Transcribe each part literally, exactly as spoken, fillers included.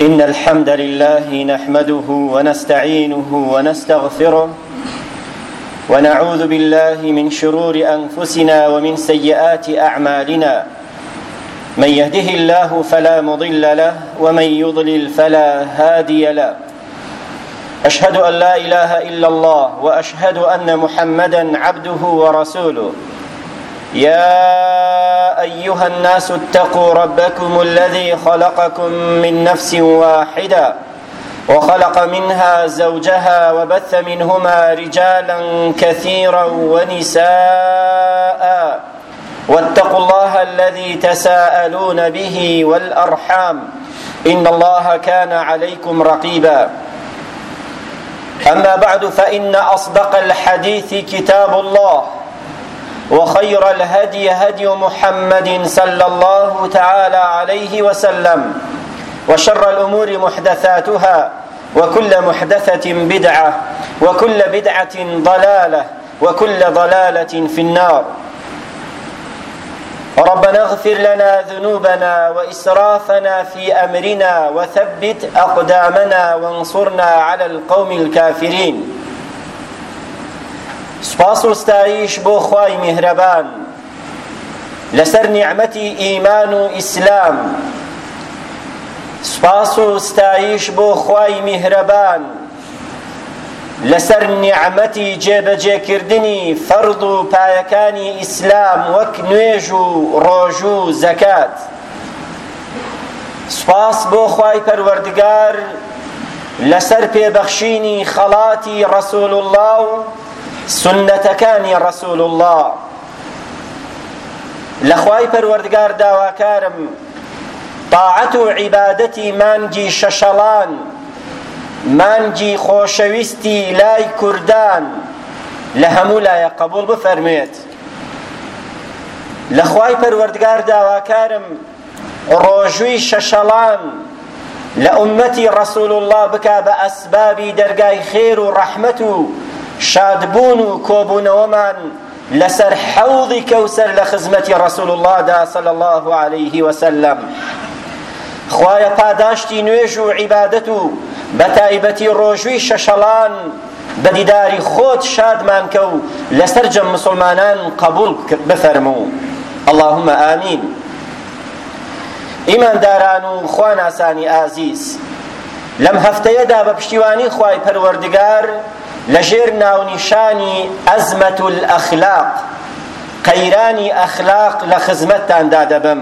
إن الحمد لله نحمده ونستعينه ونستغفره ونعوذ بالله من شرور أنفسنا ومن سيئات أعمالنا من يهده الله فلا مضل له ومن يضلل فلا هادي له أشهد أن لا إله إلا الله وأشهد أن محمدا عبده ورسوله يا أيها الناس اتقوا ربكم الذي خلقكم من نفس واحدة وخلق منها زوجها وبث منهما رجالا كثيرا ونساء واتقوا الله الذي تساءلون به والأرحام إن الله كان عليكم رقيبا أما بعد فإن أصدق الحديث كتاب الله وخير الهدي هدي محمد صلى الله تعالى عليه وسلم وشر الأمور محدثاتها وكل محدثة بدعة وكل بدعة ضلالة وكل ضلالة في النار ربنا اغفر لنا ذنوبنا وإسرافنا في أمرنا وثبت أقدامنا وانصرنا على القوم الكافرين سپاس و ستایش بۆ خوای میهرەبان لەسەر نیعمەتی ئیمان و ئیسلام سپاس و ستایش بۆ خوای میهرەبان لەسەر نیعمەتی جێبەجێکردنی فەرد و پایەکانی ئیسلام وەک نوێژ و ڕۆژ و زەکات سپاس بۆ خوای پەروەردگار لەسەر پێبەخشینی خەڵاتی ڕەسوول الله و سنەتەکانی ڕەسوول الله لە خوای پەروەردگار داواکارم طاعەت و عیبادەتی مانگی شەشەڵان مانگی خۆشەویستی لای کوردان لە هەموو لایە قبول بفەرمێت لە خوای پەروەردگار داواکارم ڕۆژووی شەشەڵان لە ئوممەتی ڕەسوول الله بکا بە ئەسبابی دەرگای خێر و ڕەحمەت و شادبوون و کۆبوونەوەمان لەسەر حەوضی کەوسەر لە خزمەتی ڕەسوول اللهدا صلی الله عليه وسلم خوایە پاداشتی نوێژ و عیبادەت و بەتایبەتی ڕۆژووی شەشەڵان بە دیداری خۆت شادمان کە و لەسەر جەم مسلمانان قبول بفەرموو اللهم ئامین ئیمانداران و خواناسانی ئازیز لەم هەفتەیەدا بە پشتیوانی خوای پەروەردگار لەژێر ناونیشانی ئەزمەت الئەخلاق قەیرانی ئەخلاق لە خزمەتتاندا دەبم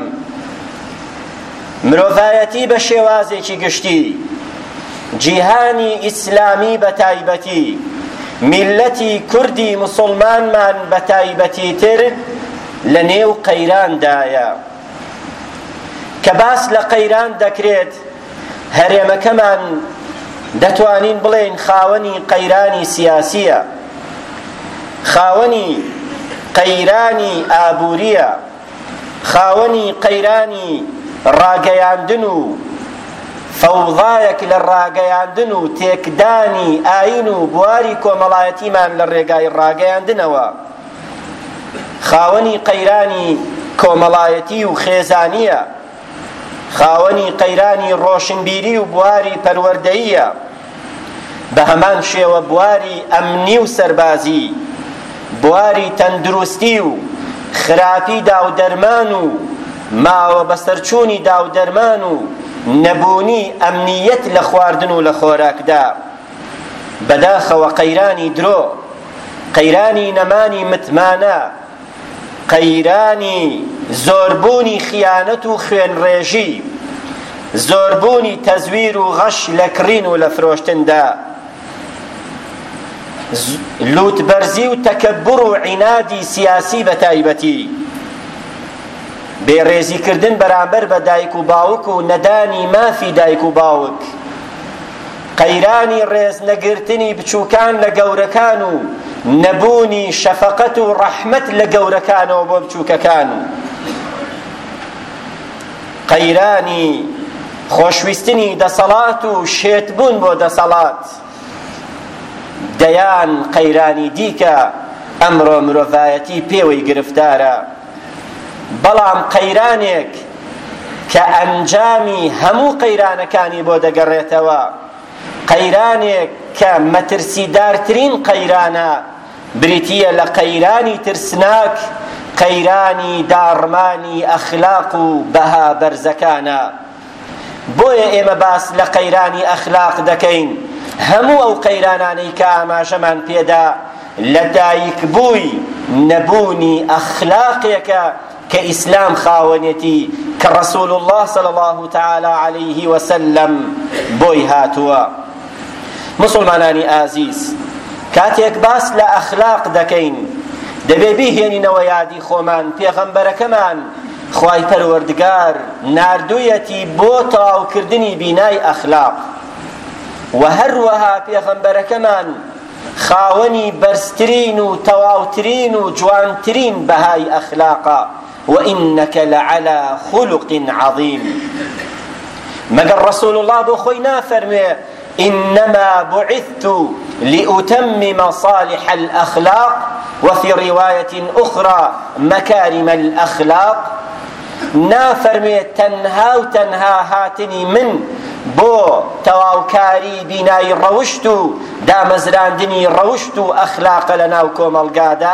مرۆڤایەتی بە شێوازێکی گشتی جیهانی ئیسلامی بە تایبەتی میلەتی کوردی موسڵمانمان بە تایبەتی تر لە نێو قەیراندایە کە باس لە قەیران دەکرێت هەرێمەکەمان دەتوانین بڵێن خاوەنی قەیرانی سیاسیە خاوەنی قەیرانی ئابووریە خاوەنی قەیرانی ڕاگەیاندن و فەوضایەک لە ڕاگەیاندن و تێکدانی ئاین و بواری کۆمەڵایەتیمان لە ڕێگای ڕاگەیاندنەوە خاوەنی قەیرانی کۆمەڵایەتی و خێزانیە خاوەنی قەیرانی ڕۆشنبیری و بواری پەروەردەییە بە هەمان شێوە بواری ئەمنی و سەربازی بواری تەندروستی و خراپی داودەرمان و ماوە بەسەرچوونی داودەرمان و نەبوونی ئەمنیەت لە خواردن و لە خۆراکدا بەداخەوە قەیرانی درۆ قەیرانی نەمانی متمانە قەیرانی زۆربوونی خیانەت و خوێنڕێژی زۆربوونی تەزویر و غەش لە کڕین و لە فرۆشتندا لوتبەرزی و تەکەببر و عینادی سیاسی بە تایبەتی بێڕێزیکردن بەرامبەر بە دایک و باوک و نەدانی مافی دایک و باوک قەیرانی ڕێزنەگرتنی بچووکان لە گەورەکان و نەبوونی شەفەقەت و ڕەحمەت لە گەورەکانەوە بۆ بچووکەکان قەیرانی خۆشویستنی دەسەڵات و شێتبوون بۆ دەسەڵات دەیان قەیرانی دیکە ئەمڕۆ مرۆڤایەتی پێوەی گرفتارە بەڵام قەیرانێک کە ئەنجامی هەموو قەیرانەکانی بۆ دەگەڕێتەوە، قەیرانێک کە مەترسیدارترین قەیرانە بریتیە لە قەیرانی ترسناک، قەیرانی داڕمانی ئەخلاق و بەها بەرزەکانە. بۆیە ئێمە باس لە قەیرانی ئەخلاق دەکەین. هەموو ئەو قەیرانانەی کە ئاماژەمان پێدا لە دایکبووی نەبوونی ئەخلاقێکە کە ئیسلام خاوەنێتی، کە ڕەسوول الله صلی الله تعالی علیه وسلم بۆی هاتووە. مسلمانانی ئازیز، کاتێک باس لە ئەخلاق دەکەین دەبێ بیهێنینەوە یادی خۆمان پێغەمبەرەکەمان خوای پەروەردگار ناردوویەتی بۆ تەواوکردنی بینای ئەخلاق، و هەروەها پێغەمبەرەکەمان خاوەنی بەرزترین و تەواوترین و جوانترین بەهای ئەخلاقە، وإنك لعلى خلق عظيم. مگر رسول الله بو خوي نافرمي إنما بعثت لأتمم صالح الأخلاق، وفي رواية أخرى مكارم الأخلاق. نافرمي تنها وتنها هاتني من بو تواوكاري بناي روشتو دامزراندني روشتو أخلاق لنا وكوم القادة.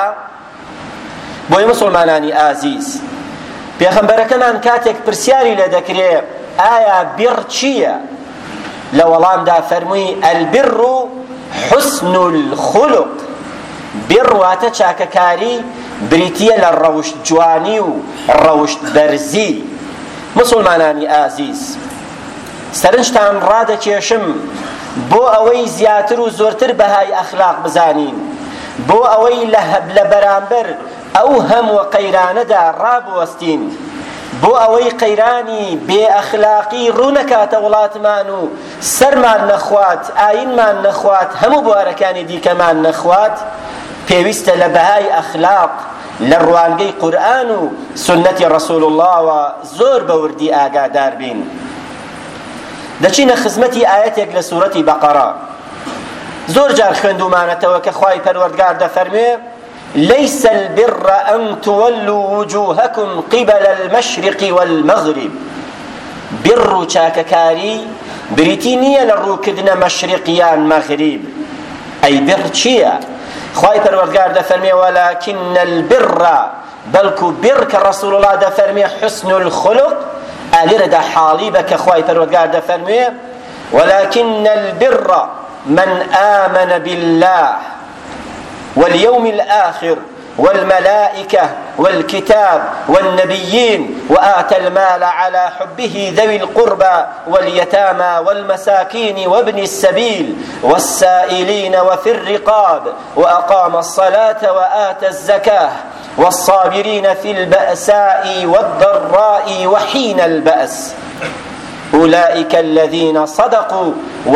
بۆی مسلمانانی ئازیز، پێغەمبەرەکەمان کاتێک پرسیاری لێ دەکرێ ئایا بڕ چییە، لە وەڵامدا فەرمووی ئەلبڕ حوسن الخلق. بڕ واتە چاکەکاری، بریتیە لە ڕەوشت جوانی و ڕەوشت بەرزی. مسلمانانی ئازیز، سەرنجتان ڕادەکێشم بۆ ئەوەی زیاتر و زۆرتر بەهای ئەخلاق بزانین، بۆ ئەوەی لە بەرامبەر ئەو هەموو قەیرانەدا ڕابوەستین، بۆ ئەوەی قەیرانی بێ ئەخلاقی ڕوونەکاتە وڵاتمان و سەرمان نەخوات، ئاینمان نەخوات، هەموو بوارەکانی دیکەمان نەخوات. پێویستە لە بەهای ئەخلاق لە ڕوانگەی قورئان و سنەتی ڕەسوول اللهەوە زۆر بەوردی ئاگادار بین. دەچینە خزمەتی ئاەتێک لە سوورەتی بەقەرە. زۆر جار خوێندومانەتەوە کە خوای پەروەردگار دەفەرمێ ليس البر أن تولوا وجوهكم قبل المشرق والمغرب. بر چاکەکاری بریتی نییە لە ڕووکردنە مەشرقیان مەغریب. ئەی بر چییە؟ خوای پەروەردگار دەفەرمێ ولكن البر، بەڵکو بر کە ڕەسوول الله دەفەرمێ حسن الخلق، ئالێرەدا حاڵی بە کە خوای پەروەردگار دەفەرمێ ولكن البر من آمن بالله واليوم الآخر والملائكة والكتاب والنبيين وآتى المال على حبه ذوي القربى واليتامى والمساكين وابن السبيل والسائلين وفي الرقاب وأقام الصلاة وآتى الزكاة والصابرين في البأساء والضراء وحين البأس أولئك الذين صدقوا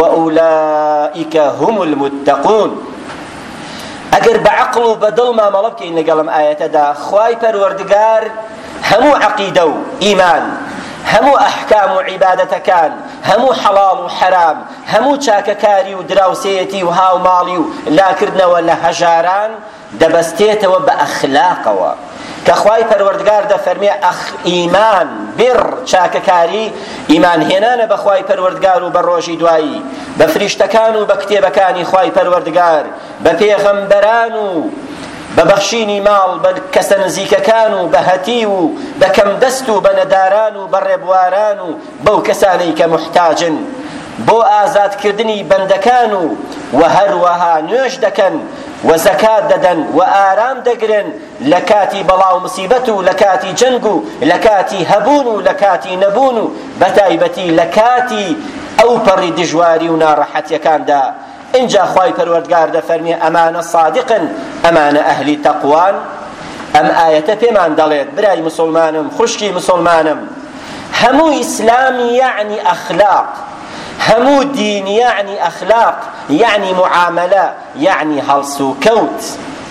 وأولئك هم المتقون. ئەگەر بە عەقڵ و بە دڵ مامەڵە بکەین لەگەڵم ئاەتەدا، خوای پەروەردگار هەموو عەقیدە و ئیمان، هەموو ئەحکام و عیبادەتەکان، هەموو حەڵاڵ و حەرام، هەموو چاکەکاری و دراوسێتی و هاوماڵی و لاکردنەوە لە هەژاران دەبەستێتەوە بە ئەخلاقەوە، کە خوای پەروەردگار دەفەرمێ ئیمان، بڕ، چاکەکاری، ئیمان هێنانە بە خوای پەروەردگار و بە ڕۆژی دوایی، بە فریشتەکان و بە کتێبەکانی خوای پەروەردگار، بە پێغەمبەران و بە بەخشینی ماڵ، بە کەسە نزیکەکان و بە هەتی و بە کەم دەست و بە نەداران و بە ڕێبواران و بەو کەسانەی کە موحتاجن، بۆ ئازادکردنی بەندەکان و و هەروەها نوێژ دەکەن و زەکات دەدەن و ئارام دەگرن لە کاتی بەڵاو مسیبەت و لە کاتی جەنگ و لە کاتی هەبوون و لە کاتی نەبوون و بەتایبەتی لە کاتی ئەو پەڕی دژواری و ناڕەحەتیەکاندا. اینجا خوای پەروەردگار دەفەرمێ ئەمانە صادقن، ئەمانە ئەهلی تەقوان. ئەم ئاەتە پێمان دەڵێت برای مسلمانم، خوشکی مسلمانم، هەموو ئیسلام یعنی ئەخلاق، هەموو دین یعنی ئەخلاق، یعنی معاملە، یعنی هەڵس و کەوت.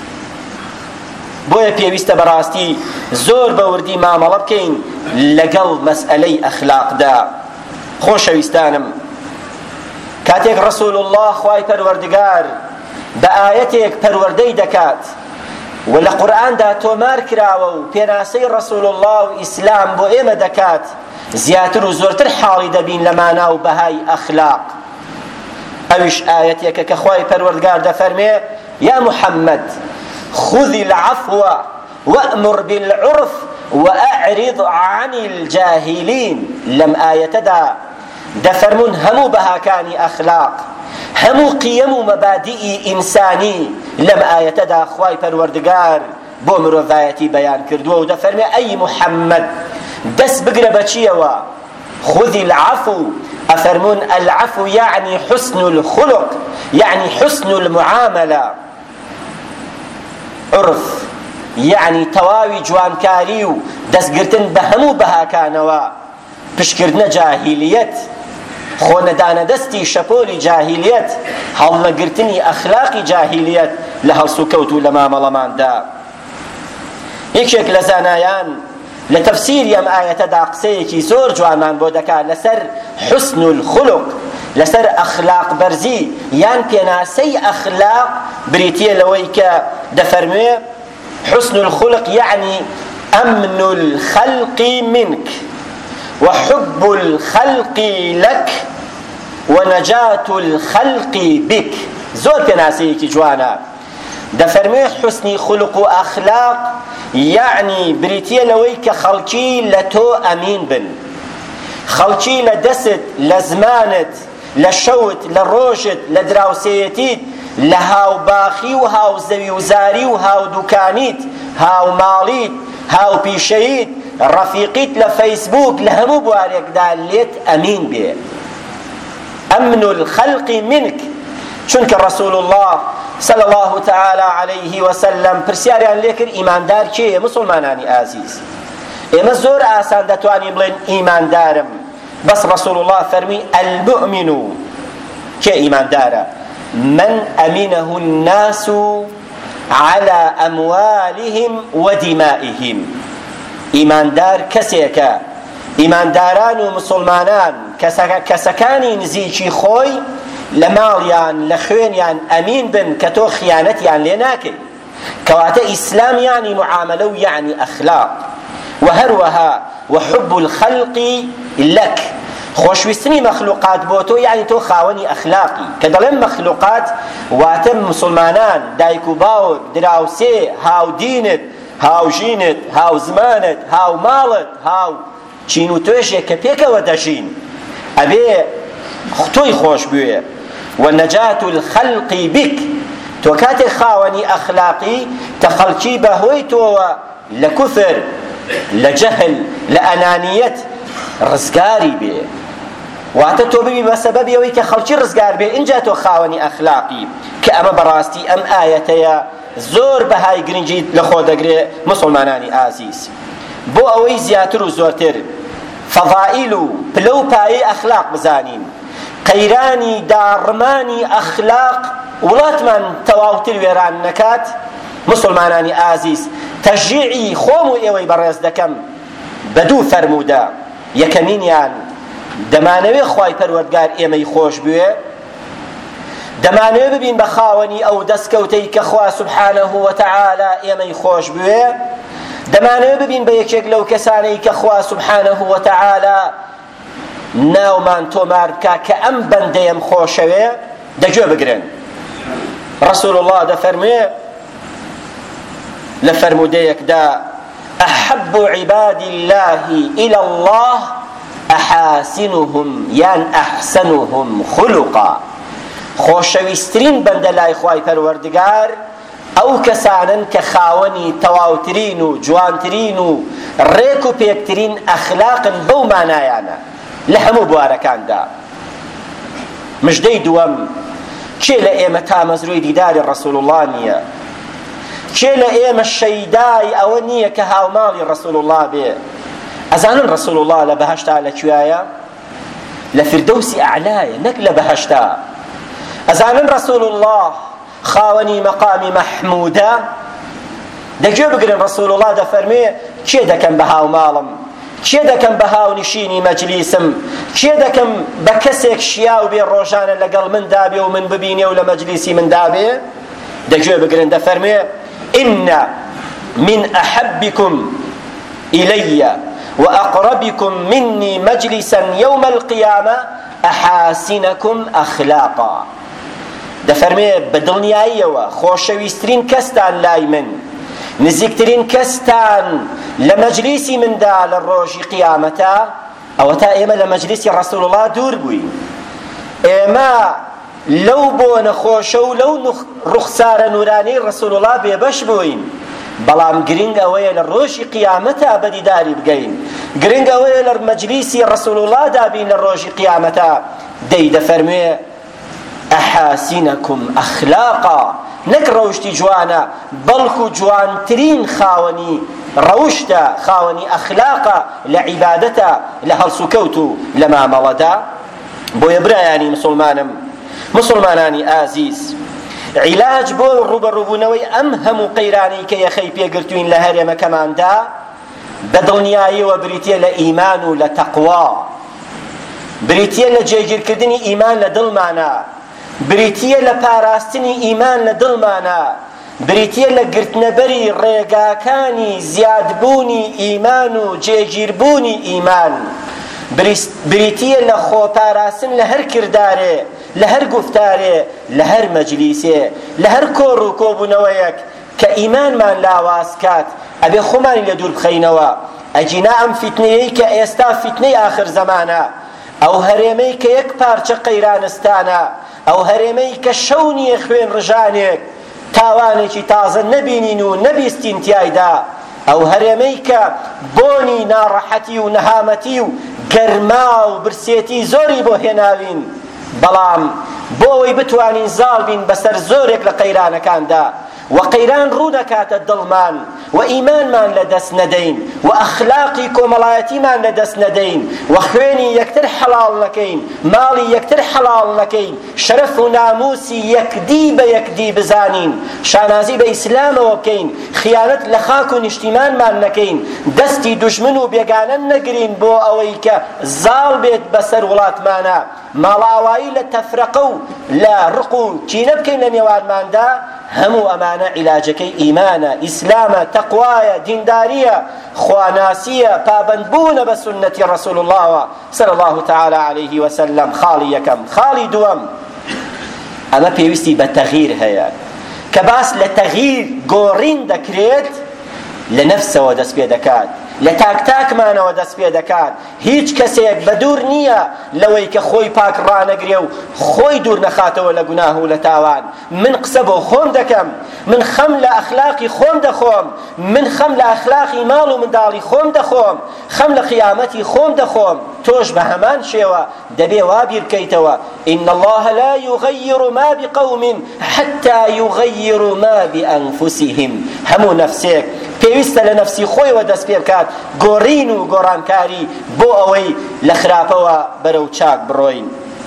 بۆیە پێویستە بەڕاستی زۆر بەوردی مامەڵە بکەین لەگەڵ مەسئلەی ئەخلاقدا. خۆشەویستانم، کاتێک ڕەسوول الله خوای پەروەردگار بە ئاەتێک پەروەردەی دەکات و لە قورئاندا تۆمار کراوە و پێناسەی ڕەسوول الله و ئیسلام بۆ ئێمە دەکات زیاتر و زۆرتر حاڵی دەبین لە مانا و بەهای ئەخلاق. ئەویش ئایەتێکە کە خوای پەروەردگار دەفەرمێ یا محەممەد خذ العفو وأمر بالعرف وأعرض عن الجاهلين. لم آيتدا دفرمون همو بهاكاني أخلاق همو قيم ومبادئ إنساني. لم آيتدا خواي پروردگار بو مروفايتي بيان كردو ودفرمي أي محمد دس بقرة بچيوا خذ العفو. أفرمون العفو يعني حسن الخلق يعني حسن المعاملة. عرف يعني تواوي جوانكاري و دەستگرتن بە هەموو بەهاکانەوە پشکردنە جاهیلیەت خۆنەدانە دەستی شەپۆلی جاهیلیەت هەڵنەگرتنی ئەخلاقی جاهیلیەت لە هەڵسوکەوت و لە مامەڵەماندا. یەکێک لە زانایان لە تەفسیری ئەم ئایەتەدا قسەیەکی زۆر جوانمان بۆ دەکات لەسەر حسن الخلق لەسەر ئەخلاق بەرزی یان پێناسەی ئەخلاق بریتیە لەوەی کە دەفەرموێ حسن الخلق يعني أمن الخلق منك وحب الخلق لك ونجاة الخلق بك. زور بناسيكي جوانا دفرمي حسن خلق وأخلاق يعني بريتيا لويك خلقي لتو أمين بن خلقي لدست لزمانت لشوت لروجت لدراوسيتيت لهاو باخي وهاو زوي وزاري وهاو دكانيت هاو ماليت هاو بيشيت رفيقيت لفيسبوك لهمو بواريك داليت أمين بيه. أمن الخلق منك چونك رسول الله صلى الله تعالى عليه وسلم پرسیاریان لێکرد ئیماندار کێیە؟ مسلمانانی ئازیز ئێمە زۆر ئاسان دەتوانین بڵێن ئیماندارم بەس رسول الله فەرمی المؤمن کێ ئیماندارە؟ من أمنه الناس على أموالهم ودمائهم. ئیماندار کەسێکە ئیمانداران و مسلمانان کەسەکانی نزیکی خۆی لە ماڵیان لە خوێنیان ئەمین بن کە تۆ خیانەتیان لێ ناکەی. کەواتە ئیسلام یانی معاملە و یانی ئەخلاق. وهروەها وحب الخلق لك خۆشویستنی مەخلوقات بۆ تۆ یعنی تۆ خاوەنی ئەخلاقی. کە دەڵێن مەخلوقات واتە مسلمانان دایک و باوک دراوسێ هاودینت هاوژینت هاو زمانت هاو ماڵت هاو چین و توێژێک کە پێکەوە دەژین ئەبێ تۆی خۆش بوێ. ونجاة الخلق بك تۆ کاتێک خاوەنی ئەخلاقی تە خەڵکی بەهۆی تۆوە لە کوفر لە جەهل لە ئەنانیەت ڕزگاری بێ. واتە تۆ ببی بە سەبەبی ئەوەی کە خەڵکی ڕزگار بێ ئینجا تۆ خاوەنی ئەخلاقی. کە ئەمە بەڕاستی ئەم ئایەتەیە زۆر بەهای گرنگی لەخۆ دەگرێ مسلمانانی ئازیز بۆ ئەوەی زیاتر و زۆرتر فەضائیل و پلە و پایەی ئەخلاق بزانین. قەیرانی داڕمانی ئەخلاق وڵاتمان تەواوتر وێران نەکات. مسلمانانی ئازیز تەشجیعی خۆم و ئێوەی بەڕێز دەکەم بە دوو فەرموودە. یەکەمینیان دەمانەوێ خوای پەروەردگار ئێمەی خۆش بوێ دەمانەوێ ببین بە خاوەنی ئەو دەستکەوتەی کە خوا سوبحانەه وتەعالە ئێمەی خۆش بوێ دەمانەوێ ببین بە یەکێک لەو کەسانەی کە خوا سوبحانەه وتەعالە ناومان تۆمار بکا کە ئەم بەندەیەم خۆشەوێ دەگوێ بگرن. رسول الله دەفەرموێ لە فەرموودەیەکدا أحب عباد الله إلى الله أحاسنهم يان أحسنهم خلقا. خۆشەویستترین بەندە لای خوای پەروەردگار ئەو کەسانن کە خاوەنی تەواوترین و جوانترین و ڕێک و پێکترین ئەخلاقن بەو مانایانە لە هەموو بوارەکاندا. مژدەی دووەم کێ لە ئێمە تامەزروی دیداری ڕەسوڵ الله نییە؟ کێ لە ئێمە شەیدای ئەوە نییە کە هاوماڵی ڕەسوڵ الله بێ؟ ئەزانن ڕەسوڵ الله لە بەهەشتا لەکوێیە؟ لە فردەوسی ئەعلایە نەک لە بەهەشتا. ئەزانن ڕەسوڵ الله خاوەنی مەقامی مەحموودە؟ دەگوێ بگرن ڕەسوڵ الله دەفەرمێ کێ دەکەم بە هاوماڵم؟ کێ دەکەم بە هاونشینی مەجلیسم؟ کێ دەکەم بە کەسێک شیاو بێ ڕۆژانە لەگەڵ مندا بێ و من ببینێ و لە مەجلیسی مندا بێ؟ دەگوێ بگرن دەفەرمێ إن من أحبكم إلي وأقربكم مني مجلسا يوم القيامة أحاسنكم أخلاقا. دەفەرمێ بە دڵنیاییەوە خۆشەویستترین کەستان لای من، نزیکترین کەستان لە مەجلیسی مندا لە ڕۆژی قیامەتە ئەوە تا ئێمە لە مەجلیسی ڕەسوول الله دوور بووین. ئێمە لەو بۆ نەخۆشە و لەو ڕوخسارە نورانەی ڕەسوول الله بێبەش بووین، بەڵام گرنگ ئەوەیە لە ڕۆژی قیامەتە بەدیداری بگەین، گرنگ ئەوەیە لە مەجلیسی ڕەسوول الله دابین لە ڕۆژی قیامەتە. دەی دەفەرمێ ئەحاسینەکم ئەخلاقا، نەک ڕەوشتی جوانە بەڵکو جوانترین خاوەنی ڕەوشتە، خاوەنی ئەخلاقە لە عیبادەتە، لە هەڵسوکەوت و لە مامەڵەدا. بۆیە برایانی مسلمانم، مسلمانانی ئازیز، عیلاج بۆ ڕوبەڕووبوونەوەی ئەم هەموو قەیرانەی کە یەخەی پێگرتوین لە هەرێمەکەماندا بە دڵنیاییەوە بریتیە لە ئیمان و لە تەقوا، بریتیە لە جێگیرکردنی ئیمان لە دڵمانە، بریتیە لە پاراستنی ئیمان لە دڵمانە، بریتیە لە گرتنەبەری ڕێگاکانی زیادبوونی ئیمان و جێگیربوونی ئیمان، بریتیە لە خۆپاراستن لە هەر کردارێ، لە هەر گفتارێ، لە هەر مەجلیسێ، لە هەر کۆڕ و کۆبوونەوەیەک کە ئیمانمان لاواز کات ئەبێ خۆمانی لە دوور بخەینەوە. ئەجینا ئەم فیتنەیەی کە ئێستا فیتنەی ئاخر زەمانە، ئەو هەرێمەی کە یەک پارچە قەیرانستانە، ئەو هەرێمەی کە شەو نییە خوێن ڕژانێک تاوانێکی تازە نەبینین و نەبیستین تیایدا، ئەو هەرێمەی کە بۆنی ناڕەحەتی و نەهامەتی و گەرما و برسێتی زۆری بۆ هێناوین، بەڵام بۆ ئەوەی بتوانین زاڵ بین بەسەر زۆرێک لە قەیرانەکاندا و قەیران ڕوو نەکاتە دڵمان و ئیمانمان لەدەست نەدەین و ئەخلاقی کۆمەڵایەتیمان لەدەست نەدەین و خوێنی یەکتر حەڵاڵ نەکەین، ماڵی یەکتر حەڵاڵ نەکەین، شەرەف و ناموسی یەکدی بە یەکدی بزانین، شانازی بە ئیسلامەوە بکەین، خیانەت لە خاک و نیشتیمانمان نەکەین، دەستی دوژمن و بێگانە نەگرین بۆ ئەوەی کە زاڵ بێت بەسەر وڵاتمانە، ماڵاوایی لە تەفرەقە و لە ڕق و کینە بکەین لە نێوانماندا. هەموو ئەمانە عیلاجەکەی ئیمانە، ئیسلامە، تەقوایە، دینداریە، خواناسیە، پابەندبوونە بە سنەتی ڕەسوول اللهوە صلی الله تعالی عەلەیه وسلم. خاڵی یەکەم. خاڵی دووەم، ئەمە پێویستی بە تەغییر هەیە کە باس لە تەغییر گۆڕین دەکرێت، لە نەفسەوە دەست پێ دەکات، لە تاکتاکمانەوە دەست پێ دەکات. هیچ کەسێک بە دوور نییە لەوەی کە خۆی پاک ڕانەگرێ و خۆی دوور نەخاتەوە لە گوناه و لە تاوان. من قسە بۆ خۆم دەکەم، من خەم لە ئەخلاقی خۆم دەخۆم، من خەم لە ئەخلاقی ماڵ و منداڵی خۆم دەخۆم، خەم لە قیامەتی خۆم دەخۆم. تۆش بە هەمان شێوە دەبێ وا بیر بکەیتەوە. إن الله لا يغير ما بقوم حتى يغيروا ما بأنفسهم. هەموو نەفسێک پێویستە لە نەفسی خۆیەوە دەست پێ بکات، گۆڕین و گۆڕانکاری بۆ ئەوەی لە خراپەوە بەرەو چاک بڕۆین.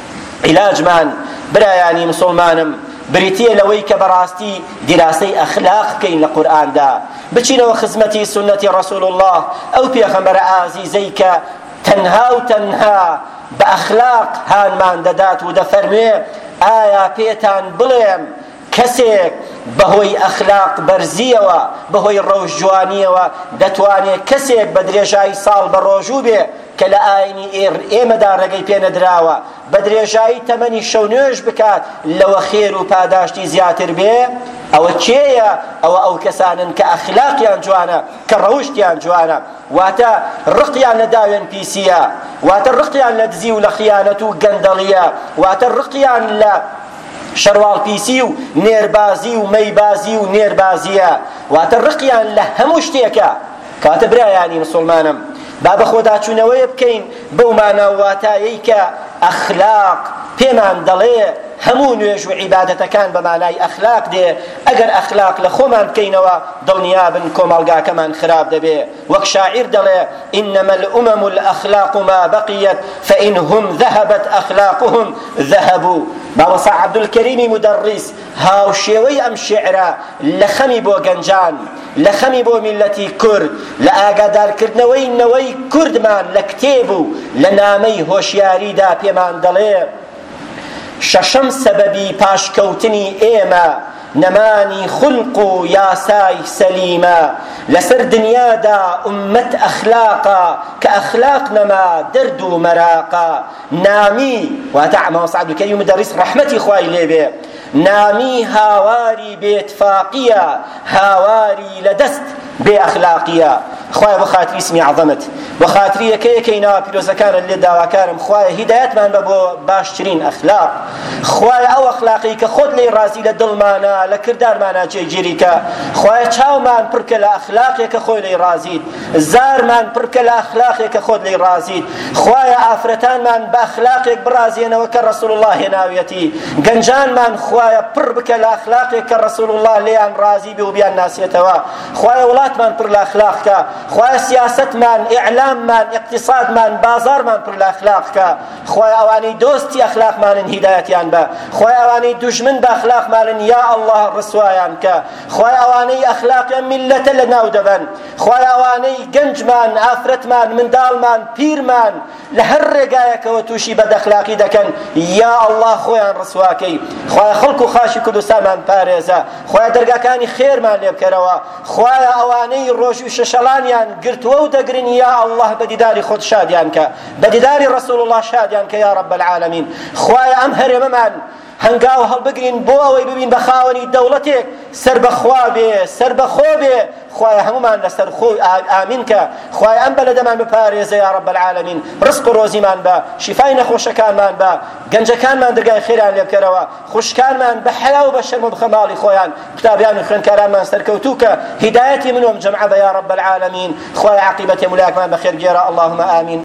عیلاجمان برایانی مسلمانم بریتیە لەوەی کە بەڕاستی دیراسەی ئەخلاق بکەین لە قورئاندا، بچینەوە خزمەتی سنەتی ڕەسوول الله، ئەو پێغەمبەرە ئازیزەی کە تەنها و تەنها بە ئەخلاق هانمان دەدات و دەفەرموێ ئایا پێتان بڵێم کەسێک بەهۆی ئەخلاق بەرزیەوە، بەهۆی ڕەوش جوانیەوە دەتوانێت کەسێک بە درێژایی ساڵ بە ڕۆژوو بێ کە لە ئاینی ئێمەدا ڕێگەی پێ نەدراوە، بە درێژایی تەمەنی شەو نوێژ بکات لەوە خێر و پاداشتی زیاتر بێ؟ ئەوە کێیە؟ ئەوە ئەو کەسانن کە ئەخلاقیان جوانە، کە ڕەوشتیان جوانە، واتە ڕقیان لە داوێن پیسیە، واتە ڕقیان لە دزی و لە خیانەت و گەندەڵیە، واتە ڕقیان لە شەروال پیسی و نێربازی و مەیبازی و نێربازیە، واتە ڕقیان لە هەموو شتێکە. کاتە برایانی مسلمانم با بە خۆداچوونەوەیە بکەین بەو ماناواتایەی کە ئەخلاق پێمان دەڵێ هەموو نوێژ و عیبادەتەکان بە مانای ئەخلاق دێ. ئەگەر ئەخلاق لە خۆمان بکەینەوە دڵنیابن کۆمەڵگاکەمان خراپ دەبێ. وەک شاعیر دەڵێ إنما الأمم الأخلاق ما بقيت فإنهم ذهبت أخلاقهم ذهبوا. باوەسا عەبدولکەریمی مدەڕیس هاوشێوەی ئەم شێعرە لە خەمی بۆ گەنجان، لە خەمی بۆ میلەتی کورد، لە ئاگادارکردنەوەی نەوەی کوردمان لە کتێب و لە نامەی هۆشیاریدا پێمان دەڵێ شەشەم سەبەبی پاشکەوتنی ئێمە نەمانی خولق و یاسای سەلیمە لەسەر دنیادا ئوممەت ئەخلاقە کە ئەخلاق نەما دەرد و مەراقە نامی واتە مامۆستا عەبدولکەریم مدەڕیس ڕەحمەتی خوای لێبێ نامی هاواری بێتفاقیە هاواری لەدەست بێ ئەخلاقیە خوایە بۆ خاتری اسمی عەظەمت بۆ خاتری یەکە یەکەی ناوە پیرۆزەکانت لێ داواکارم خوایە هیدایەتمان بە بۆ باشترین ئەخلاق خوایە ئەو ئەخلاقی کە خۆت لێی ڕازی لە دڵمانە لە کردارمانە جێگیری کە خوایە چاومان پڕکە لە ئەخلاقێکە خۆی لێی ڕازیت زارمان پڕکە لە ئەخلاقێکە خۆت لێی ڕازیت خوایە ئافرەتانمان بە ئەخلاقێک بڕازێنەوە کە ڕەسوڵ الله هێناویەتی گەنجانمان خوایە پڕ بکە لە ئەخلاقێک کە ڕەسوڵ الله لێیان ڕازی بێ و بیان ناسێتەوە خوایە وڵاتمان پڕ لە ئەخلاقکە خوایە سیاسەتمان ئیعلاممان اقتصادمان بازارمان پڕ لە ئەخلاقکە خوایە ئەوانەی دۆستی ئەخلاقمانن هیدایەتیان بە خوایە ئەوانەی دوژمن بە ئەخلاقمانن یا ئەڵڵاه ڕسوایان کە خوایە ئەوانەی ئەخلاقیان میلەتە لە ناو دەبەن خوایە ئەوانەی گەنجمان ئافرەتمان منداڵمان پیرمان لە هەر ڕێگایەکەوە تووشی بەدەخلاقی دەکەن یا ئەڵڵاه خۆیان ڕسواکەی خوایە خەڵک و خاشی کوردستانمان پارێزە خوایە دەرگاکانی خێرمان لێ بکەرەوە خوایە ئەوانەی ڕۆژ و شەشەڵانیان گرتووە و دەگرن یا ئەڵڵاه بەدیداری خۆت شادیان کە بەدیداری ڕەسوڵ الله شادیان کە یا رب العالمین خوایە ئەم هەرێمەمان هەنگاو هەڵبگرین بۆ ئەوەی ببین بە خاوەنی دەوڵەتێک سەر بەخوا بێ سەر بەخۆ بێ خوایە هەمومان لەسەر خۆی ئامین کە خوایە ئەم بەلەدەمان بپارێزە یا رب العالمین ڕزق و ڕۆزیمان بە شیفای نەخۆشەکانمان بە گەنجەکانمان دەرگای خێران لێ بکەرەوە خوشکانمان بە حیا و بە شەرم و بخەماڵی خۆیان قوتابیان و خوێندکارانمان سەرکەوتوو کە هیدایەتی من وم جەمعە بە یا رب العالمین خوایە عاقبەتی مولایەکمان بەخێر گێڕە اللهم ئامین